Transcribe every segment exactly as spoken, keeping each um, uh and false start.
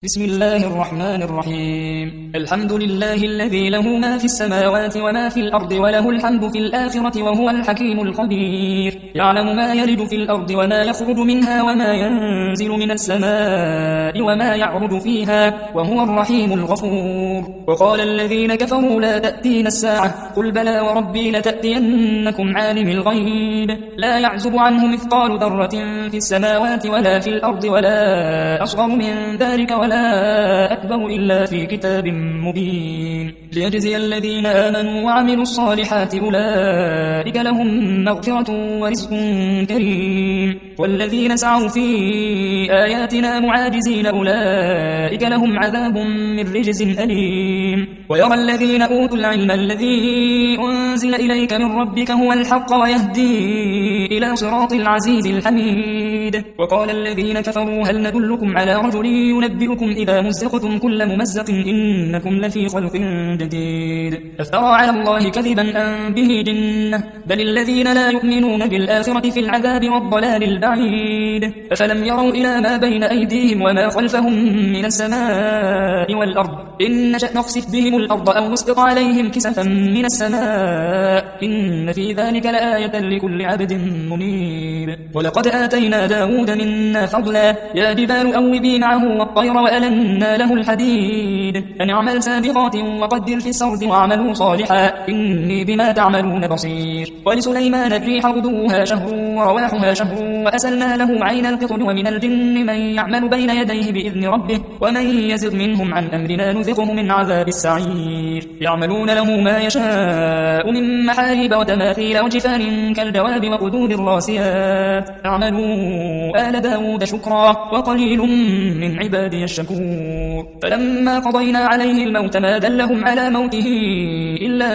بسم الله الرحمن الرحيم. الحمد لله الذي له ما في السماوات وما في الأرض وله الحمد في الآخرة وهو الحكيم الخبير. يعلم ما يلج في الأرض وما يخرج منها وما ينزل من السماء وما يعرج فيها وهو الرحيم الغفور. وقال الذين كفروا لا تأتين الساعة قل بلى وربي لتأتينكم عالم الغيب لا يعزب عنه مثقال ذرة في السماوات ولا في الأرض ولا أصغر من ذلك ولا أكبر إلا في كتاب مبين ليجزي الذين آمنوا وعملوا الصالحات أولئك لهم مغفرة ورزق كريم. والذين سعوا في آياتنا معاجزين أولئك لهم عذاب من رجز أليم. ويرى الذين أوتوا العلم الذي أنزل إليك من ربك هو الحق ويهدي إلى صراط العزيز الحميد. وقال الذين كفروا هل ندلكم على رجل ينبئكم إذا مزقتم كل ممزق إنكم لفي خلق جديد افترى على الله كذبا أم به جنة بل الذين لا يؤمنون بالآخرة في العذاب والضلال البعيد. أفلم يروا إلى ما بين أيديهم وما خلفهم من السماء والأرض إن نشأ نخسف بهم الأرض أو نسقط عليهم كسفا من السماء إن في ذلك لآية لكل عبد منيب. ولقد آتينا داود منا فضلا يا جبال أوبي معه والطير وألنا له الحديد أن اعمل سابغات وقدر في السرد واعملوا صالحا إني بما تعملون بصير. ولسليمان الريح غدوها شهر ورواحها شهر وأسلنا له عين القطر ومن الجن من يعمل بين يديه بإذن ربه ومن يزغ منهم عن أمرنا نذقه من عذاب السعير. يعملون له ما يشاء من محاريب وتماثيل وجفان كالجواب وقدور الراسيات اعملوا آل داود شكرا وقليل من عبادي الشكور. فلما قضينا عليه الموت ما دلهم على موته إلا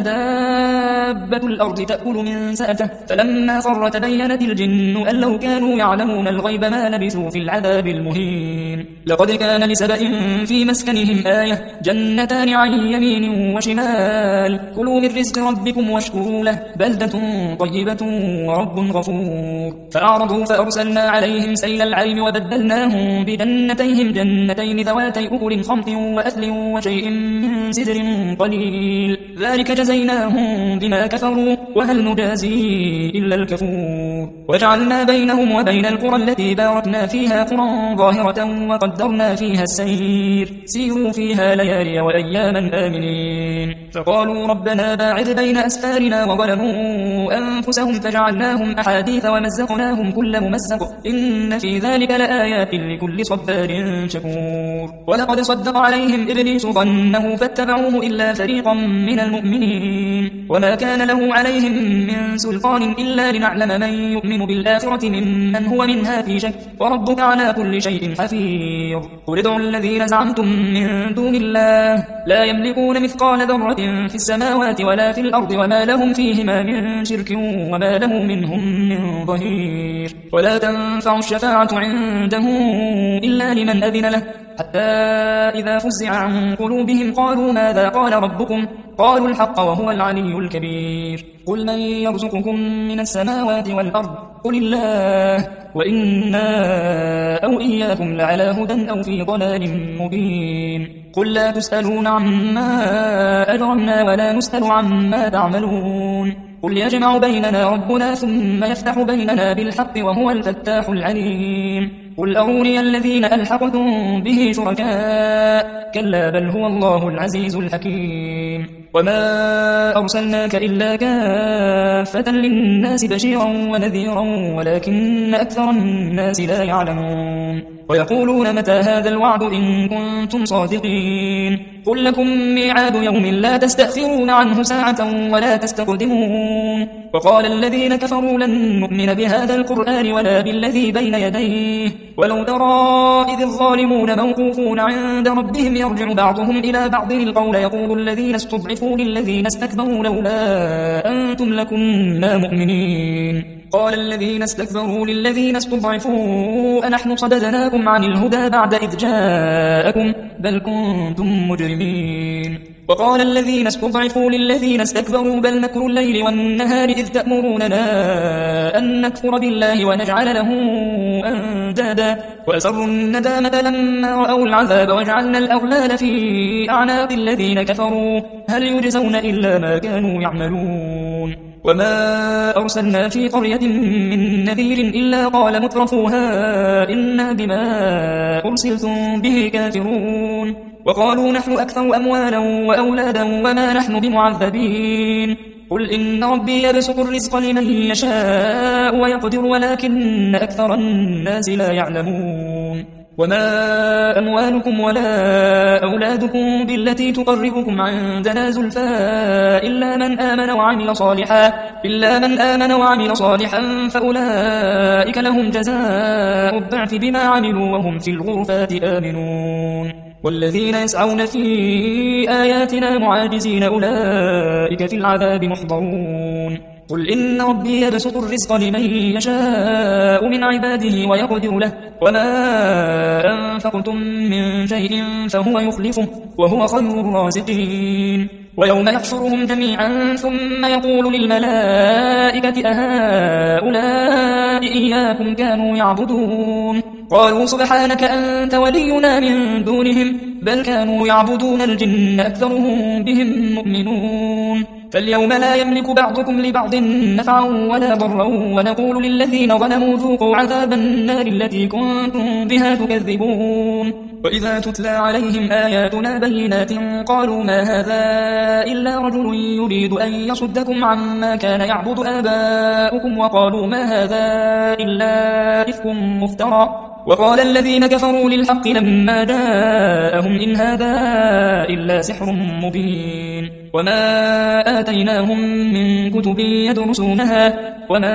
دابة الأرض تأكل من سأته فلما خر تبينت الجن أن لو كانوا يعلمون الغيب ما لبثوا في العذاب المهين. لقد كان لسبأ في مسكنهم آية جنتان عن يمين وشمال كلوا من رزق ربكم واشكروا له بلدة طيبة ورب غفور. فأعرضوا فأرسلنا عليهم سيل العرم وبدلناهم بجنتيهم جنتين ذواتي أكل خمط وأثل وشيء من سدر قليل ذلك جزيناهم بما كفروا وهل نجازي إلا الكفور. وجعلنا بينهم وبين القرى التي باركنا فيها قرى ظاهرة وقدرنا فيها السير سيروا فيها ليالي وأياما آمنين. فقالوا ربنا باعد بين أسفارنا وظلموا أنفسهم فجعلناهم أحاديث ومزقناهم كل ممزق إن في ذلك لآيات لكل صبار شكور. ولقد صدق عليهم إبليس ظنه فاتبعوه إلا فريقا من المؤمنين وما كان له عليهم من سلطان إلا لنعلم من يؤمن بالآخرة ممن هو منها في شك وربك على كل شيء حفيظ. قل ادعوا الذين زعمتم من دون الله لا يملكون مثقال ذرة في السماوات ولا في الأرض وما لهم فيهما من شرك وما له منهم من ظهير. ولا تنفع الشفاعة عنده إلا لمن أذن له حتى إذا فزع عن قلوبهم قالوا ماذا قال ربكم قالوا الحق وهو العلي الكبير. قل من يرزقكم من السماوات والأرض قل الله وإنا أو إياكم لعلى هدى أو في ضلال مبين. قل لا تسألون عما أجرمنا ولا نسأل عما تعملون قل يجمع بيننا ربنا ثم يفتح بيننا بالحق وهو الفتاح العليم. قل أروني الذين ألحقتم به شركاء كلا بل هو الله العزيز الحكيم. وما أرسلناك إلا كافة للناس بشيرا ونذيرا ولكن أكثر الناس لا يعلمون. ويقولون متى هذا الوعد إن كنتم صادقين قل لكم ميعاد يوم لا تستأخرون عنه ساعة ولا تستقدمون. وقال الذين كفروا لن نؤمن بهذا القرآن ولا بالذي بين يديه ولو ترى إذ الظالمون موقوفون عند ربهم يرجع بعضهم إلى بعض القول يقول الذين استضعفوا للذين استكبروا لولا أنتم لكنا مؤمنين قال الذين استكبروا للذين استضعفوا أنحن صددناكم عن الهدى بعد إذ جاءكم بل كنتم مجرمين وقال الذين استضعفوا للذين استكبروا بل مكر الليل والنهار إذ تأمروننا أن نكفر بالله ونجعل له أندادا وأسروا الندامة لما رأوا العذاب وجعلنا الأغلال في أعناق الذين كفروا هل يجزون إلا ما كانوا يعملون وما أرسلنا في قرية من نذير إلا قال مترفوها إنا بما أرسلتم به كافرون وقالوا نحن أكثر أموالا وأولادا وما نحن بمعذبين قل إن ربي يبسط الرزق لمن يشاء ويقدر ولكن أكثر الناس لا يعلمون وما أموالكم ولا أولادكم بالتي تقربكم عندنا زلفى إلا من آمن وعمل صالحا إلا من آمن وعمل صالحا فأولئك لهم جزاء الضعف بما عملوا وهم في الغرفات آمنون والذين يسعون في آياتنا معاجزين أولئك في العذاب محضرون قل إن ربي يبسط الرزق لمن يشاء من عباده ويقدر له وما أنفقتم من شيء فهو يخلفه وهو خير الرازقين ويوم يحشرهم جميعا ثم يقول للملائكة أهؤلاء إياكم كانوا يعبدون قالوا سبحانك أنت ولينا من دونهم بل كانوا يعبدون الجن أكثرهم بهم مؤمنون فاليوم لا يملك بعضكم لبعض نفعا ولا ضرا ونقول للذين ظلموا ذوقوا عذاب النار التي كنتم بها تكذبون وإذا تتلى عليهم آياتنا بينات قالوا ما هذا إلا رجل يريد أن يصدكم عما كان يعبد آباؤكم وقالوا ما هذا إلا إفك مفترى وقال الذين كفروا للحق لما جاءهم إن هذا إلا سحر مبين وما آتيناهم من كتب يدرسونها وما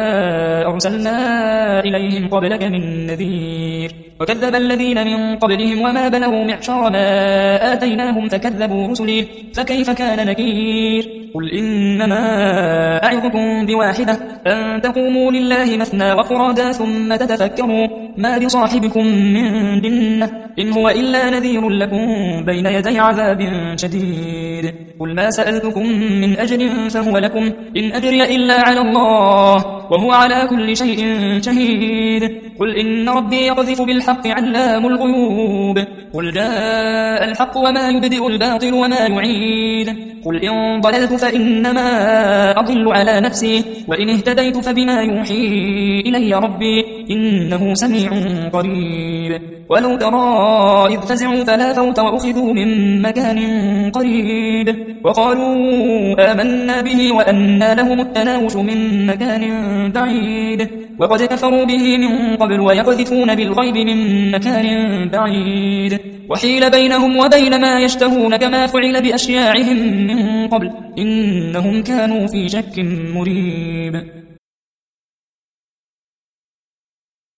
أرسلنا إليهم قبلك من نذير وكذب الذين من قبلهم وما بلغوا معشار ما آتيناهم فكذبوا رسلي فكيف كان نكير قل إنما أعظكم بواحدة أن تقوموا لله مثنى وفرادا ثم تتفكروا ما بصاحبكم من جنة إن هو إلا نذير لكم بين يدي عذاب شديد قل ما سألتكم من أجر فهو لكم إن أجري إلا على الله وهو على كل شيء شهيد قل إن ربي يقذف بالحق علام الغيوب قل جاء الحق وما يبدئ الباطل وما يعيد قل إن ضللت فإنما أضل على نفسي وإن اهتديت فبما يوحي إلي ربي إنه سميع قريب ولو ترى إذ فزعوا فلا فوت وأخذوا من مكان قريب وقالوا آمنا به وأنى لهم التناوش من مكان بعيد وقد كفروا به من قبل ويقذفون بالغيب من مكان بعيد وحيل بينهم وبين ما يشتهون كما فعل بأشياعهم من قبل إنهم كانوا في شك مريب